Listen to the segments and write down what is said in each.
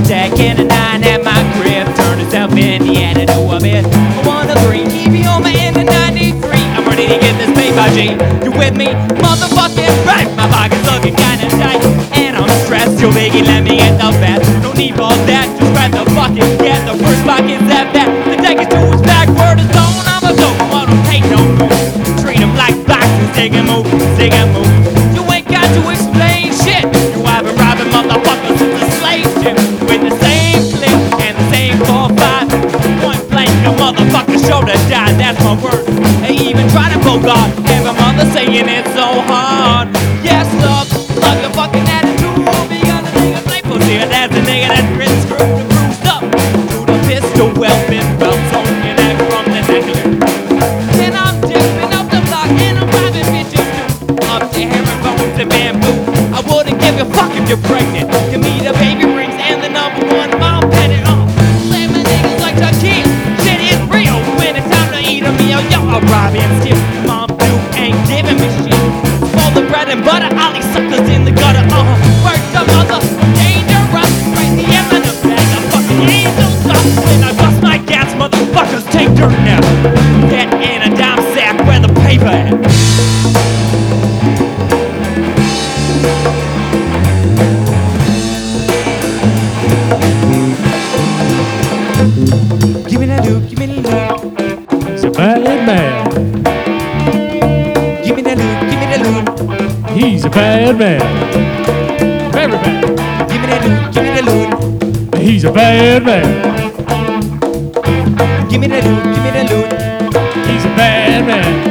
deck and a 9 at my crib. Turn yourself in, yeah, to do a bit. I want a 3, keep me home in the 93. I'm ready to get this paper, G. You with me? Motherfucking right. My pocket's looking kinda tight, and I'm stressed. Too big, let me get the best. No need for that, just grab the bucket. Yeah, the first pocket's that fat. The deck is to his backward, it's on. I'm a dope, I don't take no move. Treat them like boxes, dig and move, dig and move. You ain't got to explain shit. You have been robbing motherfuckers since the slave ship. With the same clip and the same 4-5. Point blank, a motherfucker's shoulder died, that's my word. They even try to bogart, have a mother saying it's so hard. Yes, love, like a fucking attitude. Because a nigga play pussy, that's a nigga that's been screwed and bruised up. To the pistol, well, been belts on your neck from the necklace. Then I'm dipping up the block and I'm robbing bitches too. Up to herringbones and bamboo. I wouldn't give a fuck if you're pregnant. Give me the baby rings and the #1 mom petted off. Play my niggas like Shaquille. Shit is real when it's time to eat a meal. Yo, I'm robbing stiff. Mom Duke ain't giving me shit. For the bread and butter, all these suckers in the gutter. Work the mother, dangerous. Crazy and in the bag of fucking angels. When I bust my gas, motherfuckers take dirt now. Get in a dime sack where the paper at. Give me that loot, give me that loot. He's a bad man. Give me that loot, give me that loot. He's a bad man. Very bad. Give me that loot, give me that loot. He's a bad man. Give me that loot, give me that loot. He's a bad man.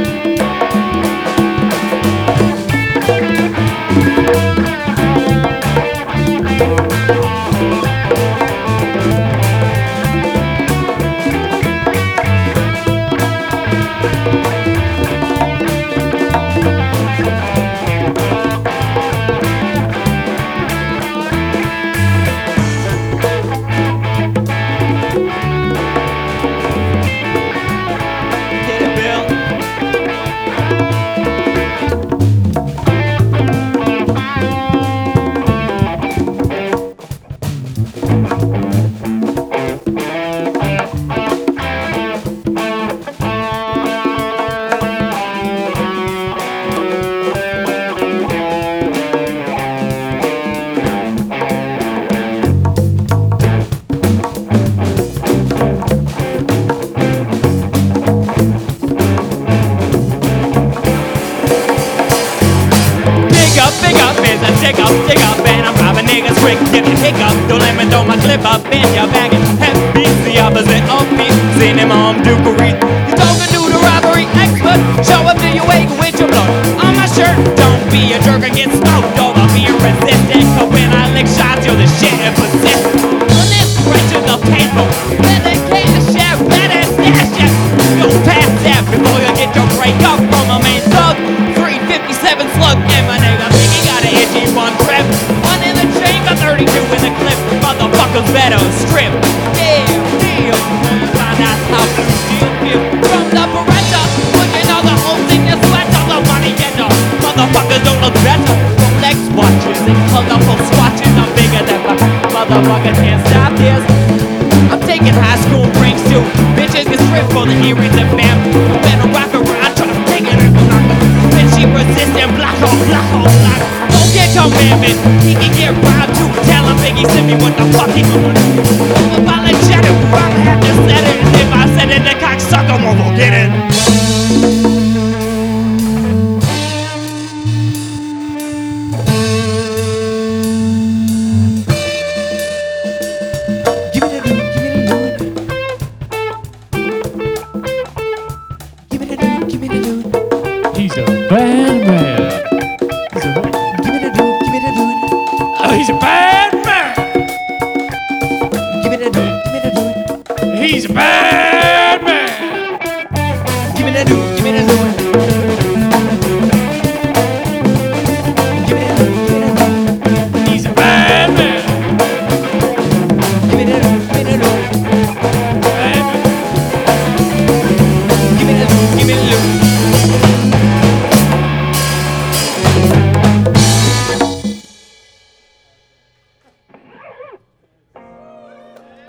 Hit it, Bill. Big up, is a dig up, and I'm robbing niggas quick, give me hiccup. Don't let me throw my clip up in your bag. Beats the opposite of me, seen him on Dukery. You're talking to the robbery expert, show up to your wake with your blood on my shirt. Don't be a jerk and get smoked over being resistant. Cause when I lick shots, you're the shit and persistent. On this right to the paper, let the cash share, let it stash ya. Go past that before you get your break up from a main thug. 357 slug, and my nigga think he got an itchy one trip. One in the chamber, 32 in the clip. Motherfuckers better strip. Yeah, deal. Find out how you feel. From the Beretta, looking all the holes in your sweat. All the money getter. Motherfuckers don't look better. Rolex watches and colorful swatches. I'm bigger than my motherfucker can't stop this. I'm taking high school drinks too. Bitches get stripped for the earrings and bam. When I rock around, try to take it and knock her. When she resistant, block off, block off, block. Don't get your man, man. He can get robbed too. Tell him Biggie send me what the fuck he doing. Apologetic, I'll have to set it. And if I said it, the cocksucker won't go get it. Give me that loot, give me that loot. Give me that loot, give me that loot. He's a bad man. He's a bad. Give me that loot, give me that loot. Oh, he's a bad man. Give me that loot, give me that loot. He's a bad man. Give me that loot.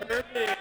Perfect.